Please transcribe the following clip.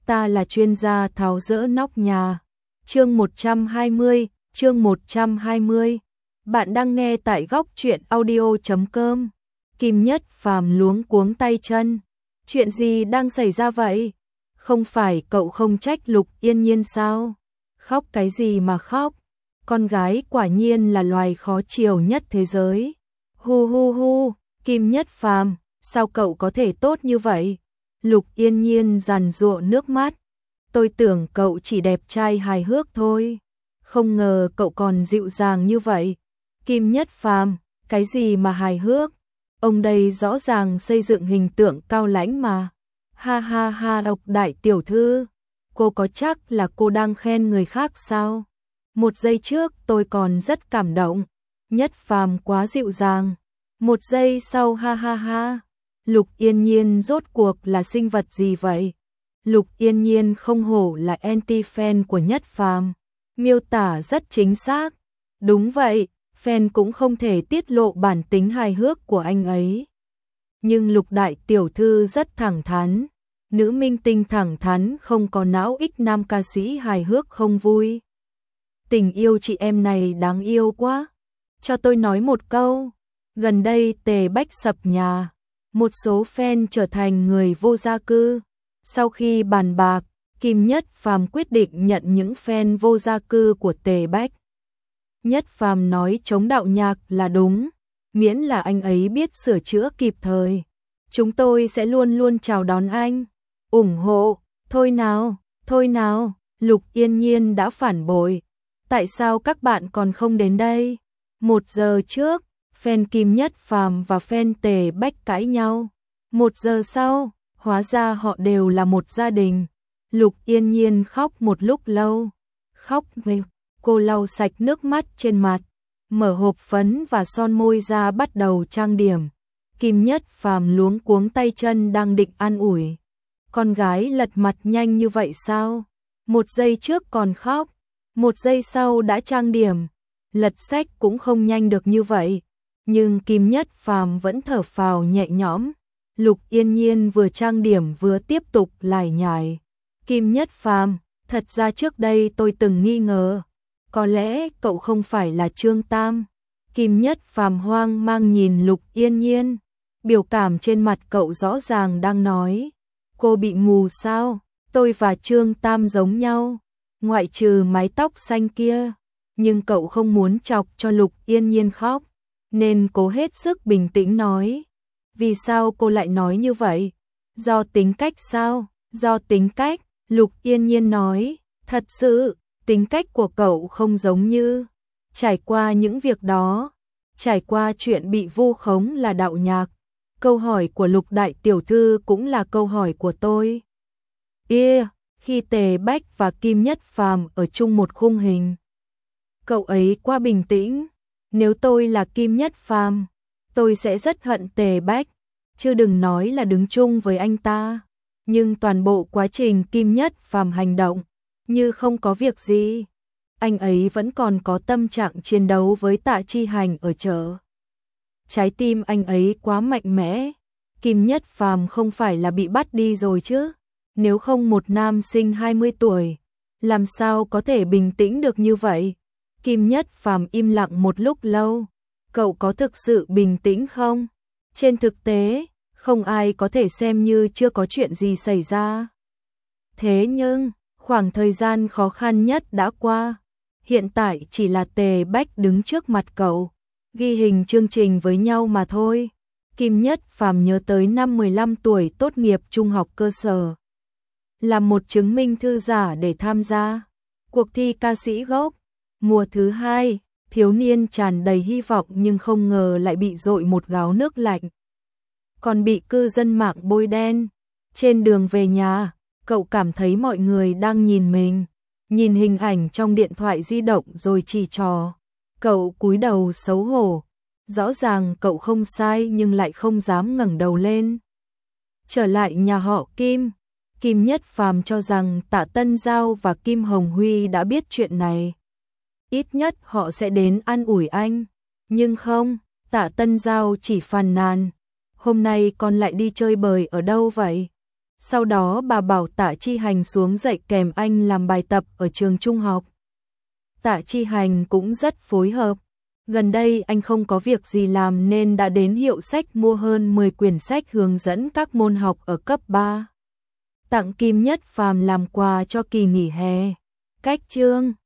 ta là chuyên gia tháo dỡ nóc nhà. Chương 120. Bạn đang nghe tại góc truyện audio.com. Kim Nhất Phàm luống cuống tay chân. Chuyện gì đang xảy ra vậy? Không phải cậu không trách Lục Yên Nhiên sao? Khóc cái gì mà khóc? Con gái quả nhiên là loài khó chiều nhất thế giới. Hu hu hu, Kim Nhất Phàm, sao cậu có thể tốt như vậy? Lục Yên Nhiên giàn giụa nước mắt. Tôi tưởng cậu chỉ đẹp trai hài hước thôi. Không ngờ cậu còn dịu dàng như vậy. Kim Nhất Phàm, cái gì mà hài hước? Ông đây rõ ràng xây dựng hình tượng cao lãnh mà. Ha ha ha, Lục đại tiểu thư. Cô có chắc là cô đang khen người khác sao? Một giây trước tôi còn rất cảm động. Nhất Phàm quá dịu dàng. Một giây sau ha ha ha. Lục Yên Nhiên rốt cuộc là sinh vật gì vậy? Lục Yên Nhiên không hổ là anti-fan của Nhất Phàm. Miêu tả rất chính xác. Đúng vậy, fan cũng không thể tiết lộ bản tính hài hước của anh ấy. Nhưng Lục đại tiểu thư rất thẳng thắn. Nữ minh tinh thẳng thắn không có não ích, nam ca sĩ hài hước không vui. Tình yêu chị em này đáng yêu quá. Cho tôi nói một câu. Gần đây Tề Bách sập nhà. Một số fan trở thành người vô gia cư. Sau khi bàn bạc, Kim Nhất Phàm quyết định nhận những fan vô gia cư của Tề Bách. Nhất Phàm nói chống đạo nhạc là đúng, miễn là anh ấy biết sửa chữa kịp thời. Chúng tôi sẽ luôn luôn chào đón anh, ủng hộ, thôi nào, Lục Yên Nhiên đã phản bội. Tại sao các bạn còn không đến đây? 1 giờ trước, fan Kim Nhất Phàm và fan Tề Bách cãi nhau. 1 giờ sau, hóa ra họ đều là một gia đình. Lục Yên Nhiên khóc một lúc lâu. Khóc về, cô lau sạch nước mắt trên mặt, mở hộp phấn và son môi ra bắt đầu trang điểm. Kim Nhất Phàm luống cuống tay chân đang định an ủi. Con gái lật mặt nhanh như vậy sao? 1 giây trước còn khóc, 1 giây sau đã trang điểm. Lật sách cũng không nhanh được như vậy. Nhưng Kim Nhất Phàm vẫn thở phào nhẹ nhõm. Lục Yên Nhiên vừa trang điểm vừa tiếp tục lải nhải. Kim Nhất Phàm, thật ra trước đây tôi từng nghi ngờ. Có lẽ cậu không phải là Trương Tam. Kim Nhất Phàm hoang mang nhìn Lục Yên Nhiên. Biểu cảm trên mặt cậu rõ ràng đang nói. Cô bị mù sao? Tôi và Trương Tam giống nhau. Ngoại trừ mái tóc xanh kia. Nhưng cậu không muốn chọc cho Lục Yên Nhiên khóc. Nên cố hết sức bình tĩnh nói. Vì sao cô lại nói như vậy? Do tính cách sao? Do tính cách, Lục Yên Nhiên nói. Thật sự, tính cách của cậu không giống như. Trải qua những việc đó, trải qua chuyện bị vu khống là đạo nhạc. Câu hỏi của Lục đại tiểu thư cũng là câu hỏi của tôi. Khi Tề Bách và Kim Nhất Phàm ở chung một khung hình. Cậu ấy quá bình tĩnh. Nếu tôi là Kim Nhất Phàm, tôi sẽ rất hận Tề Bách, chứ đừng nói là đứng chung với anh ta. Nhưng toàn bộ quá trình Kim Nhất Phàm hành động như không có việc gì. Anh ấy vẫn còn có tâm trạng chiến đấu với Tạ Chi Hành ở chợ. Trái tim anh ấy quá mạnh mẽ. Kim Nhất Phàm không phải là bị bắt đi rồi chứ? Nếu không một nam sinh 20 tuổi, làm sao có thể bình tĩnh được như vậy? Kim Nhất Phàm im lặng một lúc lâu. Cậu có thực sự bình tĩnh không? Trên thực tế, không ai có thể xem như chưa có chuyện gì xảy ra. Thế nhưng, khoảng thời gian khó khăn nhất đã qua. Hiện tại chỉ là Tề Bách đứng trước mặt cậu, ghi hình chương trình với nhau mà thôi. Kim Nhất Phàm nhớ tới năm 15 tuổi tốt nghiệp trung học cơ sở. Làm một chứng minh thư giả để tham gia cuộc thi ca sĩ gốc. Mùa thứ 2, thiếu niên tràn đầy hy vọng nhưng không ngờ lại bị dội một gáo nước lạnh. Còn bị cư dân mạng bôi đen. Trên đường về nhà, cậu cảm thấy mọi người đang nhìn mình, nhìn hình ảnh trong điện thoại di động rồi chỉ trò. Cậu cúi đầu xấu hổ. Rõ ràng cậu không sai nhưng lại không dám ngẩng đầu lên. Trở lại nhà họ Kim, Kim Nhất Phàm cho rằng Tạ Tân Giao và Kim Hồng Huy đã biết chuyện này. Ít nhất họ sẽ đến an ủi anh. Nhưng không, Tạ Tân Giao chỉ phàn nàn. Hôm nay con lại đi chơi bời ở đâu vậy? Sau đó bà bảo Tạ Chi Hành xuống dạy kèm anh làm bài tập ở trường trung học. Tạ Chi Hành cũng rất phối hợp. Gần đây anh không có việc gì làm nên đã đến hiệu sách mua hơn 10 quyển sách hướng dẫn các môn học ở cấp 3. Tặng Kim Nhất Phàm làm quà cho kỳ nghỉ hè. Cách chương